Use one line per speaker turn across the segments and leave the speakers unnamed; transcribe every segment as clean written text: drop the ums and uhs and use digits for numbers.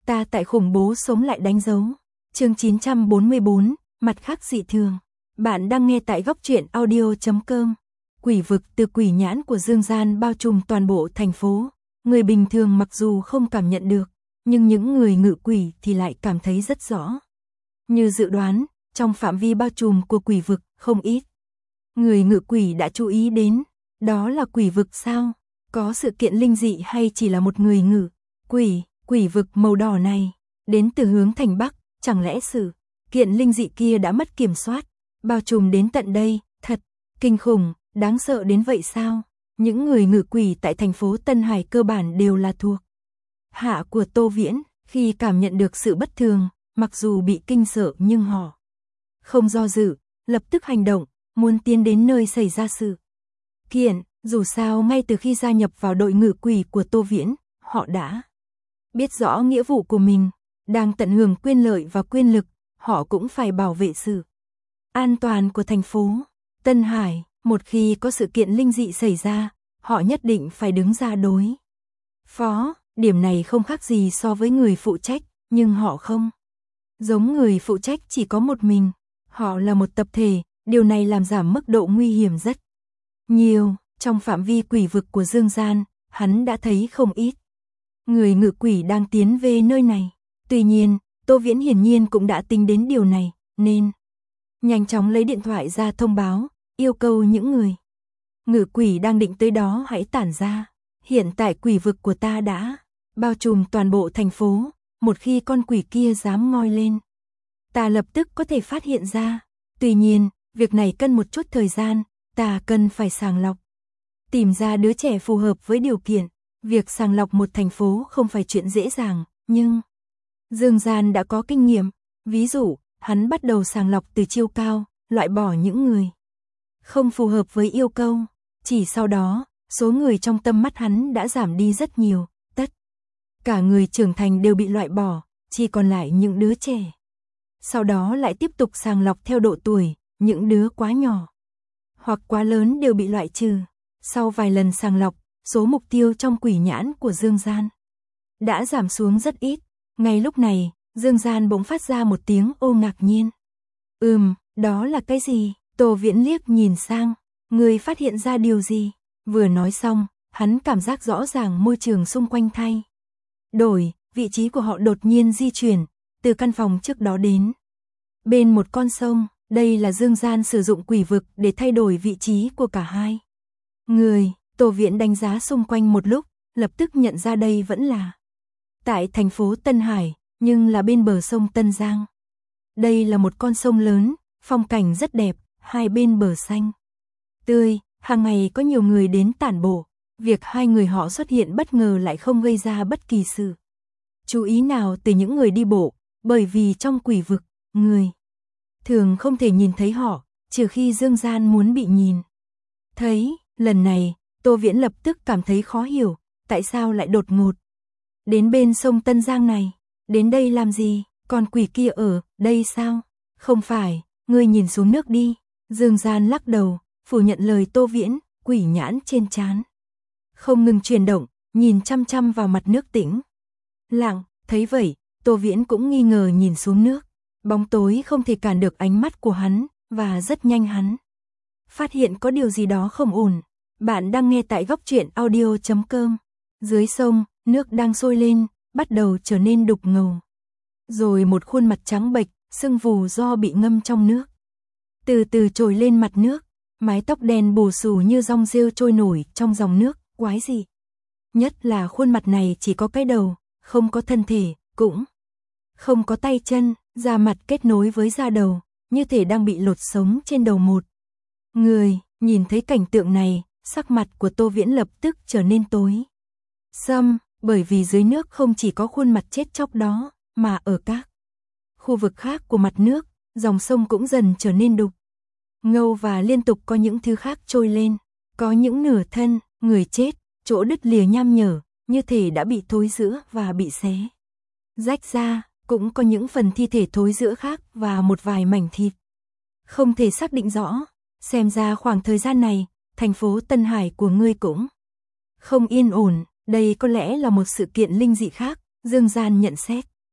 Ta tại khủng bố sống lại đánh dấu. Chương 944, mặt khác dị thường. Bạn đang nghe tại góc truyện audio.com. Quỷ vực từ quỷ nhãn của Dương Gian bao trùm toàn bộ thành phố. Người bình thường mặc dù không cảm nhận được, nhưng những người ngự quỷ thì lại cảm thấy rất rõ. Như dự đoán, trong phạm vi bao trùm của quỷ vực không ít người ngự quỷ đã chú ý đến. Đó là quỷ vực sao? Có sự kiện linh dị hay chỉ là một người ngự quỷ? Quỷ vực màu đỏ này đến từ hướng thành Bắc, chẳng lẽ sự kiện linh dị kia đã mất kiểm soát, bao trùm đến tận đây? Thật kinh khủng, đáng sợ đến vậy sao? Những người ngự quỷ tại thành phố Tân Hải cơ bản đều là thuộc hạ của Tô Viễn, khi cảm nhận được sự bất thường, mặc dù bị kinh sợ nhưng họ không do dự, lập tức hành động, muốn tiến đến nơi xảy ra sự kiện. Dù sao ngay từ khi gia nhập vào đội ngự quỷ của Tô Viễn, họ đã biết rõ nghĩa vụ của mình, đang tận hưởng quyền lợi và quyền lực, họ cũng phải bảo vệ sự an toàn của thành phố Tân Hải. Một khi có sự kiện linh dị xảy ra, họ nhất định phải đứng ra đối phó. Điểm này không khác gì so với người phụ trách, nhưng họ không giống người phụ trách chỉ có một mình, họ là một tập thể, điều này làm giảm mức độ nguy hiểm rất nhiều. Trong phạm vi quỷ vực của Dương Gian, hắn đã thấy không ít người ngự quỷ đang tiến về nơi này. Tuy nhiên, Tô Viễn hiển nhiên cũng đã tính đến điều này, nên nhanh chóng lấy điện thoại ra thông báo, yêu cầu những người ngự quỷ đang định tới đó hãy tản ra. Hiện tại quỷ vực của ta đã bao trùm toàn bộ thành phố, một khi con quỷ kia dám ngoi lên, ta lập tức có thể phát hiện ra. Tuy nhiên, việc này cần một chút thời gian, ta cần phải sàng lọc, tìm ra đứa trẻ phù hợp với điều kiện. Việc sàng lọc một thành phố không phải chuyện dễ dàng, nhưng Dương Gian đã có kinh nghiệm. Ví dụ, hắn bắt đầu sàng lọc từ chiêu cao, loại bỏ những người không phù hợp với yêu cầu. Chỉ sau đó, số người trong tâm mắt hắn đã giảm đi rất nhiều, tất cả người trưởng thành đều bị loại bỏ, chỉ còn lại những đứa trẻ. Sau đó lại tiếp tục sàng lọc theo độ tuổi, những đứa quá nhỏ hoặc quá lớn đều bị loại trừ. Sau vài lần sàng lọc, số mục tiêu trong quỷ nhãn của Dương Gian đã giảm xuống rất ít. Ngay lúc này, Dương Gian bỗng phát ra một tiếng ô ngạc nhiên. Đó là cái gì? Tô Viễn liếc nhìn sang, người phát hiện ra điều gì? Vừa nói xong, hắn cảm giác rõ ràng môi trường xung quanh thay đổi, vị trí của họ đột nhiên di chuyển, từ căn phòng trước đó đến bên một con sông. Đây là Dương Gian sử dụng quỷ vực để thay đổi vị trí của cả hai người. Tô Viễn đánh giá xung quanh một lúc, lập tức nhận ra đây vẫn là tại thành phố Tân Hải, nhưng là bên bờ sông Tân Giang. Đây là một con sông lớn, phong cảnh rất đẹp, hai bên bờ xanh tươi, hàng ngày có nhiều người đến tản bộ. Việc hai người họ xuất hiện bất ngờ lại không gây ra bất kỳ sự chú ý nào từ những người đi bộ, bởi vì trong quỷ vực, người thường không thể nhìn thấy họ, trừ khi Dương Gian muốn bị nhìn thấy. Lần này, Tô Viễn lập tức cảm thấy khó hiểu, tại sao lại đột ngột đến bên sông Tân Giang này? Đến đây làm gì? Con quỷ kia ở đây sao? Không phải, ngươi nhìn xuống nước đi. Dương Gian lắc đầu, phủ nhận lời Tô Viễn. Quỷ nhãn trên trán không ngừng chuyển động, nhìn chăm chăm vào mặt nước tĩnh lặng. Thấy vậy, Tô Viễn cũng nghi ngờ nhìn xuống nước. Bóng tối không thể cản được ánh mắt của hắn, và rất nhanh hắn phát hiện có điều gì đó không ổn. Bạn đang nghe tại góc truyện audio.com. Dưới sông, nước đang sôi lên, bắt đầu trở nên đục ngầu. Rồi một khuôn mặt trắng bệch, sưng vù do bị ngâm trong nước, từ từ trồi lên mặt nước. Mái tóc đen bù xù như dong rêu trôi nổi trong dòng nước, quái dị nhất là khuôn mặt này chỉ có cái đầu, không có thân thể, cũng không có tay chân, da mặt kết nối với da đầu, như thể đang bị lột sống trên đầu một người. Nhìn thấy cảnh tượng này, sắc mặt của Tô Viễn lập tức trở nên tối sầm, bởi vì dưới nước không chỉ có khuôn mặt chết chóc đó, mà ở các khu vực khác của mặt nước, dòng sông cũng dần trở nên đục ngầu và liên tục có những thứ khác trôi lên. Có những nửa thân, người chết, chỗ đứt lìa nham nhở, như thể đã bị thối rữa và bị xé rách ra. Cũng có những phần thi thể thối rữa khác và một vài mảnh thịt không thể xác định rõ. Xem ra khoảng thời gian này, thành phố Tân Hải của ngươi cũng không yên ổn. Đây có lẽ là một sự kiện linh dị khác, Dương Gian nhận xét.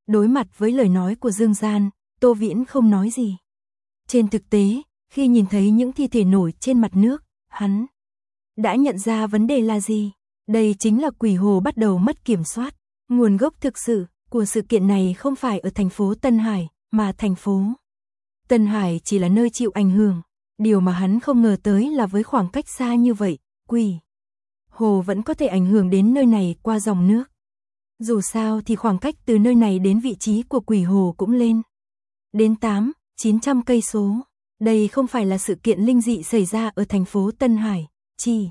Đối mặt với lời nói của Dương Gian, Tô Viễn không nói gì. Trên thực tế, khi nhìn thấy những thi thể nổi trên mặt nước, hắn đã nhận ra vấn đề là gì. Đây chính là quỷ hồ bắt đầu mất kiểm soát. Nguồn gốc thực sự của sự kiện này không phải ở thành phố Tân Hải, mà thành phố Tân Hải chỉ là nơi chịu ảnh hưởng. Điều mà hắn không ngờ tới là với khoảng cách xa như vậy, quỷ hồ vẫn có thể ảnh hưởng đến nơi này qua dòng nước. Dù sao thì khoảng cách từ nơi này đến vị trí của quỷ hồ cũng lên đến 800-900 cây số. Đây không phải là sự kiện linh dị xảy ra ở thành phố Tân Hải, chỉ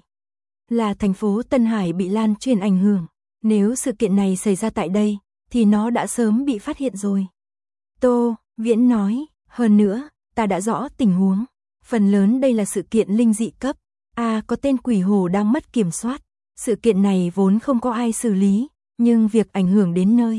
là thành phố Tân Hải bị lan truyền ảnh hưởng. Nếu sự kiện này xảy ra tại đây, thì nó đã sớm bị phát hiện rồi. Tô Viễn nói, hơn nữa, ta đã rõ tình huống. Phần lớn đây là sự kiện linh dị cấp A, có tên quỷ hồ đang mất kiểm soát. Sự kiện này vốn không có ai xử lý, nhưng việc ảnh hưởng đến nơi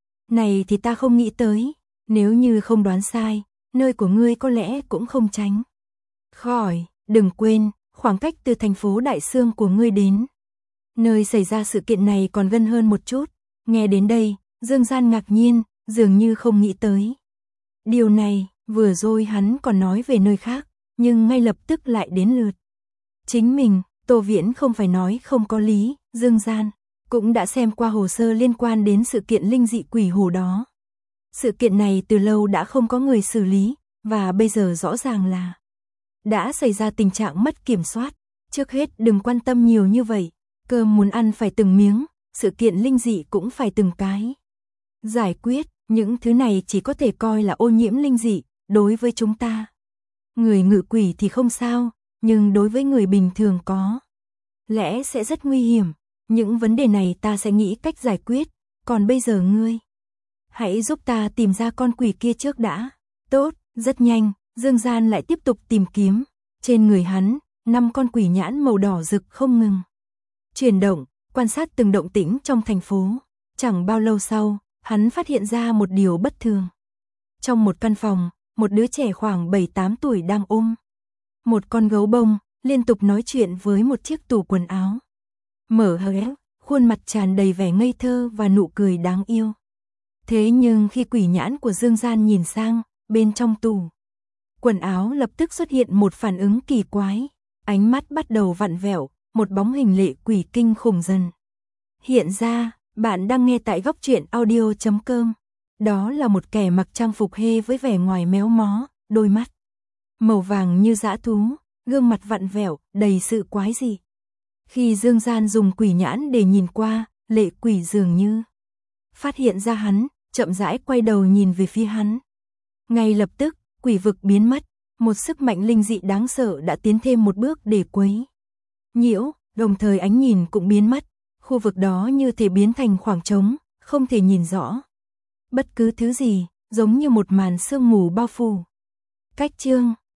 này thì ta không nghĩ tới. Nếu như không đoán sai, nơi của ngươi có lẽ cũng không tránh khỏi. Đừng quên, khoảng cách từ thành phố Đại Sương của ngươi đến nơi xảy ra sự kiện này còn gần hơn một chút. Nghe đến đây, Dương Gian ngạc nhiên, dường như không nghĩ tới điều này. Vừa rồi hắn còn nói về nơi khác, nhưng ngay lập tức lại đến lượt chính mình. Tô Viễn không phải nói không có lý, Dương Gian cũng đã xem qua hồ sơ liên quan đến sự kiện linh dị quỷ hồ đó. Sự kiện này từ lâu đã không có người xử lý, và bây giờ rõ ràng là đã xảy ra tình trạng mất kiểm soát. Trước hết đừng quan tâm nhiều như vậy, cơm muốn ăn phải từng miếng, sự kiện linh dị cũng phải từng cái giải quyết. Những thứ này chỉ có thể coi là ô nhiễm linh dị đối với chúng ta. Người ngự quỷ thì không sao, nhưng đối với người bình thường có lẽ sẽ rất nguy hiểm. Những vấn đề này ta sẽ nghĩ cách giải quyết, còn bây giờ ngươi hãy giúp ta tìm ra con quỷ kia trước đã. Tốt. Rất nhanh, Dương Gian lại tiếp tục tìm kiếm. Trên người hắn, 5 con quỷ nhãn màu đỏ rực không ngừng chuyển động, quan sát từng động tĩnh trong thành phố. Chẳng bao lâu sau, hắn phát hiện ra một điều bất thường. Trong một căn phòng, một đứa trẻ khoảng 7-8 tuổi đang ôm một con gấu bông, liên tục nói chuyện với một chiếc tủ quần áo mở hé, khuôn mặt tràn đầy vẻ ngây thơ và nụ cười đáng yêu. Thế nhưng khi quỷ nhãn của Dương Gian nhìn sang, bên trong tủ quần áo lập tức xuất hiện một phản ứng kỳ quái. Ánh mắt bắt đầu vặn vẹo, một bóng hình lệ quỷ kinh khủng dần hiện ra. Bạn đang nghe tại góc truyện audio.com. Đó là một kẻ mặc trang phục hê với vẻ ngoài méo mó, đôi mắt màu vàng như dã thú, gương mặt vặn vẹo, đầy sự quái dị. Khi Dương Gian dùng quỷ nhãn để nhìn qua, lệ quỷ dường như phát hiện ra hắn, chậm rãi quay đầu nhìn về phía hắn. Ngay lập tức, quỷ vực biến mất, một sức mạnh linh dị đáng sợ đã tiến thêm một bước để quấy nhiễu, đồng thời ánh nhìn cũng biến mất. Khu vực đó như thể biến thành khoảng trống, không thể nhìn rõ bất cứ thứ gì, giống như một màn sương mù bao phủ. Cách chương